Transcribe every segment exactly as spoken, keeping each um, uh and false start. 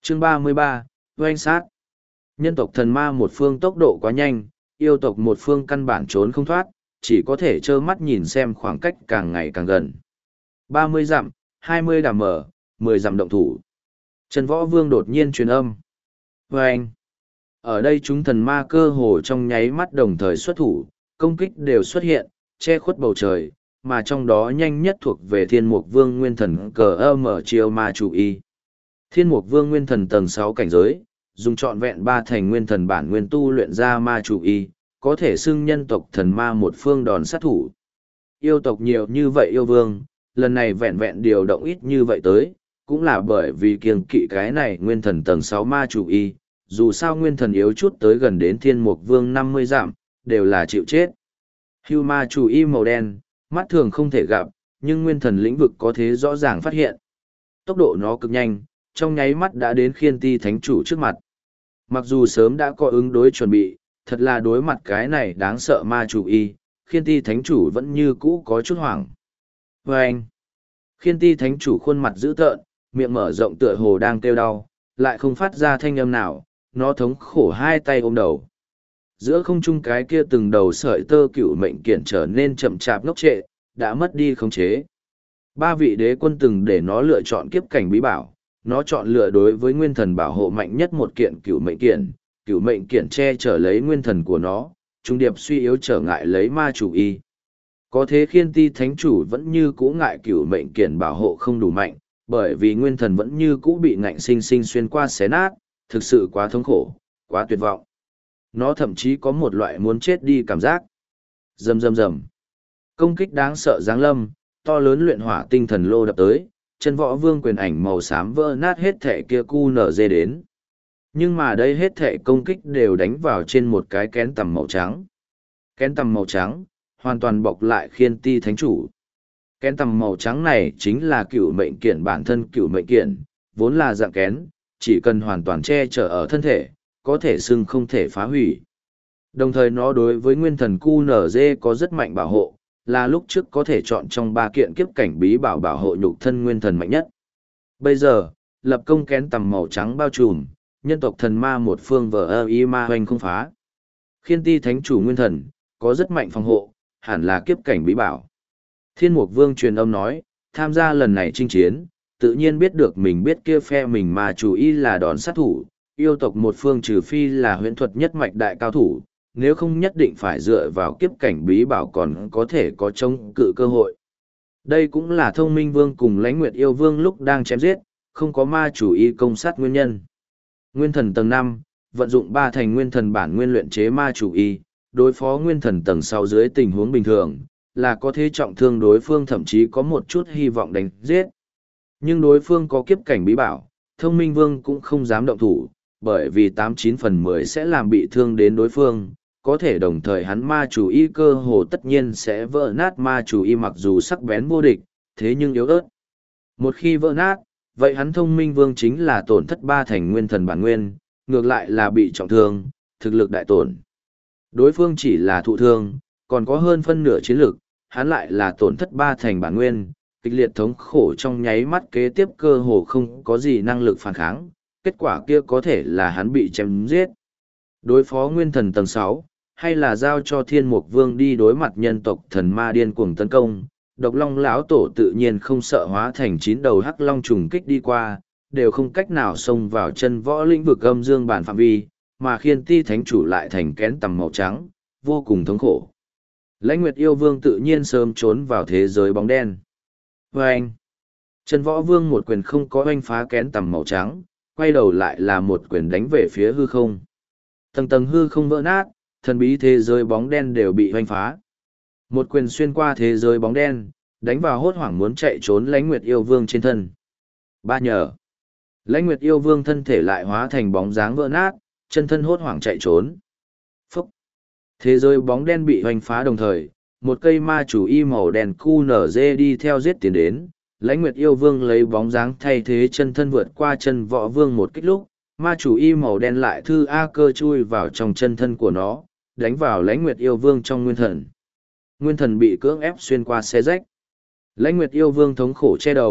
Chương ba mươi ba, oanh sát. Nhân tộc thần ma một phương tốc độ quá nhanh, yêu tộc một phương căn bản trốn không thoát, chỉ có thể trơ mắt nhìn xem khoảng cách càng ngày càng gần. Ba mươi dặm, hai mươi đàm mở, mười dặm động thủ. Trần Võ Vương đột nhiên truyền âm. Oanh. Ở đây chúng thần ma cơ hồ trong nháy mắt đồng thời xuất thủ, công kích đều xuất hiện, che khuất bầu trời, mà trong đó nhanh nhất thuộc về Thiên Mục Vương Nguyên Thần cờ âm ở chiều ma chủ y. Thiên Mục Vương Nguyên Thần tầng sáu cảnh giới, dùng trọn vẹn ba thành nguyên thần bản nguyên tu luyện ra ma chủ y, có thể xưng nhân tộc thần ma một phương đòn sát thủ. Yêu tộc nhiều như vậy yêu vương, lần này vẹn vẹn điều động ít như vậy tới, cũng là bởi vì kiêng kỵ cái này nguyên thần tầng sáu ma chủ y, dù sao nguyên thần yếu chút tới gần đến Thiên Mục Vương năm mươi dặm, đều là chịu chết. Hưu ma chủ y màu đen, mắt thường không thể gặp, nhưng nguyên thần lĩnh vực có thế rõ ràng phát hiện. Tốc độ nó cực nhanh, trong nháy mắt đã đến Khiên Ti Thánh Chủ trước mặt. Mặc dù sớm đã có ứng đối chuẩn bị, thật là đối mặt cái này đáng sợ ma chủ y, Khiên Ti Thánh Chủ vẫn như cũ có chút hoảng. Vâng! Khiên Ti Thánh Chủ khuôn mặt dữ tợn, miệng mở rộng tựa hồ đang kêu đau, lại không phát ra thanh âm nào, nó thống khổ hai tay ôm đầu. Giữa không trung cái kia từng đầu sợi tơ cựu mệnh kiện trở nên chậm chạp ngốc trệ, đã mất đi khống chế. Ba vị đế quân từng để nó lựa chọn kiếp cảnh bí bảo, nó chọn lựa đối với nguyên thần bảo hộ mạnh nhất một kiện cựu mệnh kiện, cựu mệnh kiện che chở lấy nguyên thần của nó, trung điệp suy yếu trở ngại lấy ma chủ y. Có thế Khiên Ti Thánh Chủ vẫn như cũ ngại cựu mệnh kiện bảo hộ không đủ mạnh, bởi vì nguyên thần vẫn như cũ bị ngạnh sinh sinh xuyên qua xé nát, thực sự quá thống khổ, quá tuyệt vọng. Nó thậm chí có một loại muốn chết đi cảm giác. Rầm rầm rầm. Công kích đáng sợ giáng lâm, to lớn luyện hỏa tinh thần lô đập tới, Chân Võ Vương quyền ảnh màu xám vỡ nát hết thể kia cu nở dê đến. Nhưng mà đây hết thể công kích đều đánh vào trên một cái kén tằm màu trắng. Kén tằm màu trắng, hoàn toàn bọc lại Khiên Ti Thánh Chủ. Kén tằm màu trắng này chính là cựu mệnh kiện bản thân cựu mệnh kiện, vốn là dạng kén, chỉ cần hoàn toàn che chở ở thân thể, có thể xưng không thể phá hủy. Đồng thời nó đối với nguyên thần cu nở dê có rất mạnh bảo hộ, là lúc trước có thể chọn trong ba kiện kiếp cảnh bí bảo bảo hộ nhục thân nguyên thần mạnh nhất. Bây giờ, lập công kén tầm màu trắng bao trùm, nhân tộc thần ma một phương vờ ơ y ma hoành không phá. Khiên Ti Thánh Chủ nguyên thần, có rất mạnh phòng hộ, hẳn là kiếp cảnh bí bảo. Thiên Mục Vương truyền âm nói, tham gia lần này chinh chiến, tự nhiên biết được mình biết kia phe mình mà chủ ý là đòn sát thủ, yêu tộc một phương trừ phi là huyễn thuật nhất mạch đại cao thủ, nếu không nhất định phải dựa vào kiếp cảnh bí bảo còn có thể có chống cự cơ hội. Đây cũng là Thông Minh Vương cùng Lãnh Nguyệt Yêu Vương lúc đang chém giết, không có ma chủ y công sát nguyên nhân. Nguyên thần tầng năm, vận dụng ba thành nguyên thần bản nguyên luyện chế ma chủ y, đối phó nguyên thần tầng sáu dưới tình huống bình thường, là có thể trọng thương đối phương thậm chí có một chút hy vọng đánh giết. Nhưng đối phương có kiếp cảnh bí bảo, Thông Minh Vương cũng không dám động thủ, bởi vì tám chín phần mười sẽ làm bị thương đến đối phương, có thể đồng thời hắn ma chủ y cơ hồ tất nhiên sẽ vỡ nát ma chủ y mặc dù sắc bén vô địch, thế nhưng yếu ớt. Một khi vỡ nát, vậy hắn Thông Minh Vương chính là tổn thất ba thành nguyên thần bản nguyên, ngược lại là bị trọng thương, thực lực đại tổn. Đối phương chỉ là thụ thương, còn có hơn phân nửa chiến lực, hắn lại là tổn thất ba thành bản nguyên, kịch liệt thống khổ trong nháy mắt kế tiếp cơ hồ không có gì năng lực phản kháng, kết quả kia có thể là hắn bị chém giết. Đối phó nguyên thần tầng sáu, hay là giao cho Thiên Mục Vương đi đối mặt nhân tộc thần ma điên cuồng tấn công, Độc Long lão tổ tự nhiên không sợ hóa thành chín đầu hắc long trùng kích đi qua, đều không cách nào xông vào chân võ lĩnh vực âm dương bản phạm vi, mà Khiên Ti Thánh Chủ lại thành kén tầm màu trắng, vô cùng thống khổ. Lãnh Nguyệt Yêu Vương tự nhiên sớm trốn vào thế giới bóng đen. Và anh, Chân Võ Vương một quyền không có oanh phá kén tầm màu trắng, quay đầu lại là một quyền đánh về phía hư không. Tầng tầng hư không vỡ nát, thần bí thế giới bóng đen đều bị hoành phá. Một quyền xuyên qua thế giới bóng đen, đánh vào hốt hoảng muốn chạy trốn Lãnh Nguyệt Yêu Vương trên thân. Ba nhờ. Lãnh Nguyệt Yêu Vương thân thể lại hóa thành bóng dáng vỡ nát, chân thân hốt hoảng chạy trốn. Phúc. Thế giới bóng đen bị hoành phá đồng thời, một cây ma chủ y màu đen cu nở dê đi theo giết tiến đến. Lãnh Nguyệt Yêu Vương lấy bóng dáng thay thế chân thân vượt qua chân võ vương một kích lúc, ma chủ y màu đen lại thư A cơ chui vào trong chân thân của nó, đánh vào Lãnh Nguyệt Yêu Vương trong nguyên thần. Nguyên thần bị cưỡng ép xuyên qua xé rách. Lãnh Nguyệt Yêu Vương thống khổ che đầu,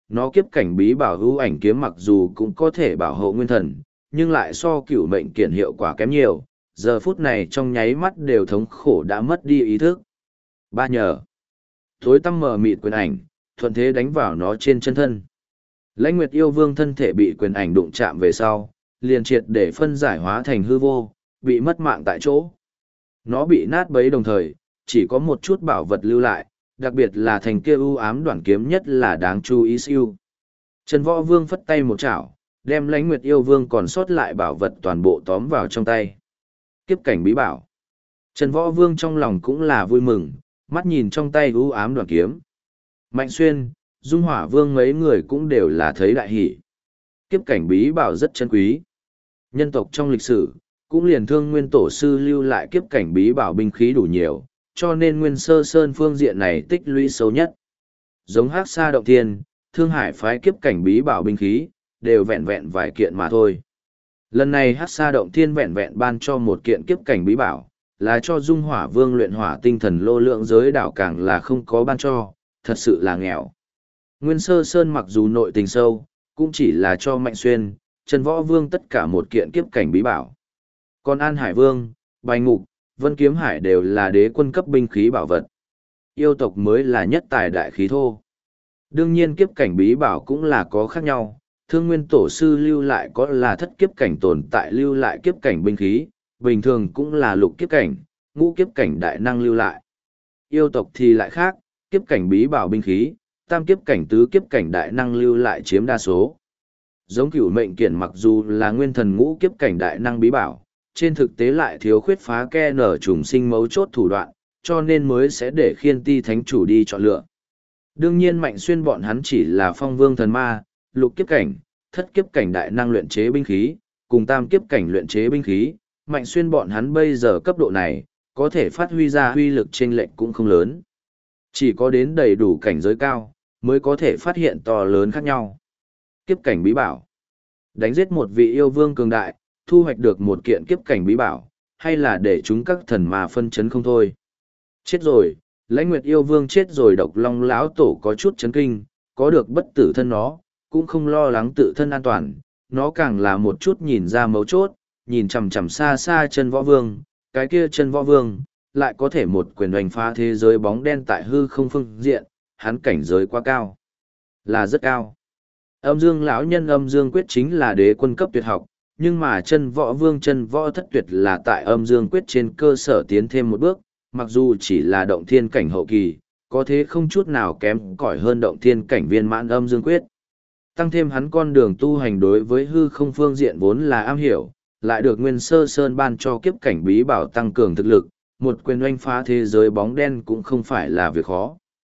Nó kiếp cảnh bí bảo ưu ảnh kiếm mặc dù cũng có thể bảo hộ nguyên thần, nhưng lại so cửu mệnh kiện hiệu quả kém nhiều, giờ phút này trong nháy mắt đều thống khổ đã mất đi ý thức. Ba nhờ. Thối tăm mờ mịt quyền ảnh, thuận thế đánh vào nó trên chân thân. Lãnh Nguyệt yêu vương thân thể bị quyền ảnh đụng chạm về sau, liền triệt để phân giải hóa thành hư vô, bị mất mạng tại chỗ. Nó bị nát bấy đồng thời, chỉ có một chút bảo vật lưu lại, đặc biệt là thành kia ưu ám đoạn kiếm nhất là đáng chú ý siêu. Trần Võ Vương phất tay một chảo, đem Lãnh Nguyệt yêu vương còn sót lại bảo vật toàn bộ tóm vào trong tay. Kiếp cảnh bí bảo. Trần Võ Vương trong lòng cũng là vui mừng, mắt nhìn trong tay ưu ám đoạn kiếm. Mạnh Xuyên, Dung Hỏa Vương mấy người cũng đều là thấy đại hỷ. Kiếp cảnh bí bảo rất chân quý. Nhân tộc trong lịch sử, cũng liền thương nguyên tổ sư lưu lại kiếp cảnh bí bảo binh khí đủ nhiều, cho nên nguyên sơ sơn phương diện này tích lũy sâu nhất. Giống Hắc Sa Động Thiên, Thương Hải phái kiếp cảnh bí bảo binh khí, đều vẹn vẹn vài kiện mà thôi. Lần này Hắc Sa Động Thiên vẹn vẹn ban cho một kiện kiếp cảnh bí bảo, là cho Dung Hỏa Vương luyện hỏa tinh thần lô lượng giới đảo càng là không có ban cho, thật sự là nghèo. Nguyên sơ sơn mặc dù nội tình sâu, cũng chỉ là cho Mạnh Xuyên, Trần Võ Vương tất cả một kiện kiếp cảnh bí bảo. Còn An Hải Vương, Bành Ngục, Vân Kiếm Hải đều là đế quân cấp binh khí bảo vật. Yêu tộc mới là nhất tài đại khí thô. Đương nhiên kiếp cảnh bí bảo cũng là có khác nhau, thương nguyên tổ sư lưu lại có là thất kiếp cảnh tồn tại lưu lại kiếp cảnh binh khí, bình thường cũng là lục kiếp cảnh, ngũ kiếp cảnh đại năng lưu lại. Yêu tộc thì lại khác, kiếp cảnh bí bảo binh khí, tam kiếp cảnh tứ kiếp cảnh đại năng lưu lại chiếm đa số. Giống cửu mệnh kiện mặc dù là nguyên thần ngũ kiếp cảnh đại năng bí bảo, trên thực tế lại thiếu khuyết phá ke nở trùng sinh mấu chốt thủ đoạn, cho nên mới sẽ để khiên ti thánh chủ đi chọn lựa. Đương nhiên Mạnh Xuyên bọn hắn chỉ là phong vương thần ma, lục kiếp cảnh, thất kiếp cảnh đại năng luyện chế binh khí, cùng tam kiếp cảnh luyện chế binh khí, Mạnh Xuyên bọn hắn bây giờ cấp độ này, có thể phát huy ra huy lực chênh lệch cũng không lớn. Chỉ có đến đầy đủ cảnh giới cao, mới có thể phát hiện to lớn khác nhau. Kiếp cảnh bí bảo. Đánh giết một vị yêu vương cường đại, thu hoạch được một kiện kiếp cảnh bí bảo, hay là để chúng các thần mà phân chấn không thôi. Chết rồi, Lãnh Nguyệt yêu vương chết rồi, Độc Long lão tổ có chút chấn kinh, có được bất tử thân nó, cũng không lo lắng tự thân an toàn, nó càng là một chút nhìn ra mấu chốt, nhìn chằm chằm xa xa chân võ vương, cái kia chân võ vương, lại có thể một quyền đánh phá thế giới bóng đen tại hư không phương diện, hắn cảnh giới quá cao, là rất cao. Âm dương lão nhân âm dương quyết chính là đế quân cấp tuyệt học, nhưng mà chân võ vương chân võ thất tuyệt là tại âm dương quyết trên cơ sở tiến thêm một bước, mặc dù chỉ là động thiên cảnh hậu kỳ, có thế không chút nào kém cỏi hơn động thiên cảnh viên mãn âm dương quyết. Tăng thêm hắn con đường tu hành đối với hư không phương diện vốn là am hiểu, lại được nguyên sơ sơn ban cho kiếp cảnh bí bảo tăng cường thực lực, một quyền oanh phá thế giới bóng đen cũng không phải là việc khó.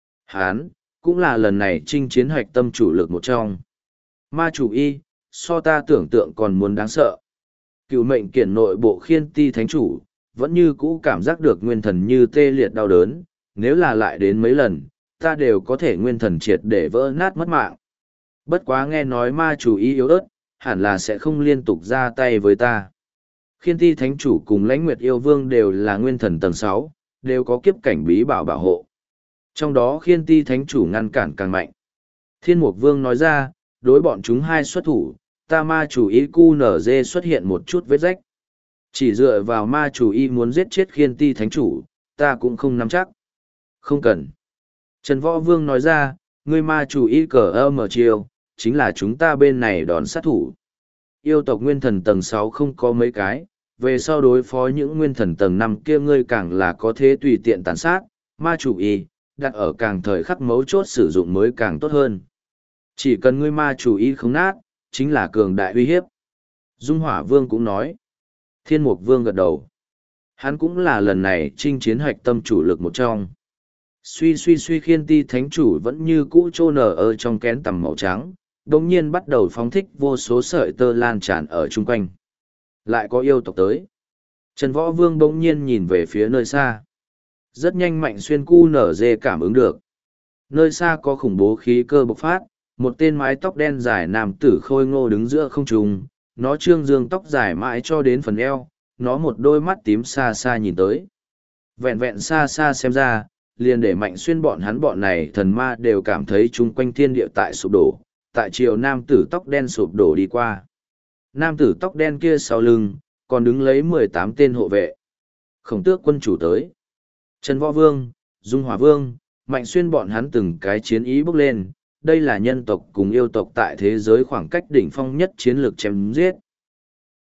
Hán, cũng là lần này chinh chiến hoạch tâm chủ lực một trong. Ma chủ y, so ta tưởng tượng còn muốn đáng sợ. Cựu mệnh kiển nội bộ khiên ti thánh chủ, vẫn như cũ cảm giác được nguyên thần như tê liệt đau đớn, nếu là lại đến mấy lần, ta đều có thể nguyên thần triệt để vỡ nát mất mạng. Bất quá nghe nói ma chủ y yếu ớt, hẳn là sẽ không liên tục ra tay với ta. Khiên ti thánh chủ cùng Lãnh Nguyệt yêu vương đều là nguyên thần tầng sáu, đều có kiếp cảnh bí bảo bảo hộ. Trong đó khiên ti thánh chủ ngăn cản càng mạnh. Thiên mục vương nói ra, đối bọn chúng hai xuất thủ, ta ma chủ y cu nở dê xuất hiện một chút vết rách. Chỉ dựa vào ma chủ y muốn giết chết khiên ti thánh chủ, ta cũng không nắm chắc. Không cần. Trần Võ Vương nói ra, ngươi ma chủ y cờ ơ mở chiều, chính là chúng ta bên này đòn sát thủ. Yêu tộc nguyên thần tầng sáu không có mấy cái, về sau đối phó những nguyên thần tầng năm kia ngươi càng là có thế tùy tiện tàn sát, ma chủ y, đặt ở càng thời khắc mấu chốt sử dụng mới càng tốt hơn. Chỉ cần ngươi ma chủ y không nát, chính là cường đại uy hiếp. Dung Hỏa Vương cũng nói. Thiên Mục Vương gật đầu. Hắn cũng là lần này chinh chiến hoạch tâm chủ lực một trong. Suy suy suy khiên ti thánh chủ vẫn như cũ trô nở ở trong kén tầm màu trắng, đồng nhiên bắt đầu phóng thích vô số sợi tơ lan tràn ở chung quanh. Lại có yêu tộc tới. Trần Võ Vương bỗng nhiên nhìn về phía nơi xa. Rất nhanh Mạnh Xuyên cu nở dê cảm ứng được. Nơi xa có khủng bố khí cơ bộc phát, một tên mái tóc đen dài nam tử khôi ngô đứng giữa không trung, nó trương dương tóc dài mãi cho đến phần eo, nó một đôi mắt tím xa xa nhìn tới. Vẹn vẹn xa xa xem ra, liền để Mạnh Xuyên bọn hắn bọn này thần ma đều cảm thấy chung quanh thiên địa tại sụp đổ, tại chiều nam tử tóc đen sụp đổ đi qua. Nam tử tóc đen kia sau lưng, còn đứng lấy mười tám tên hộ vệ. Khổng tước quân chủ tới. Trần Võ Vương, Dung Hỏa Vương, Mạnh Xuyên bọn hắn từng cái chiến ý bốc lên, đây là nhân tộc cùng yêu tộc tại thế giới khoảng cách đỉnh phong nhất chiến lược chém giết.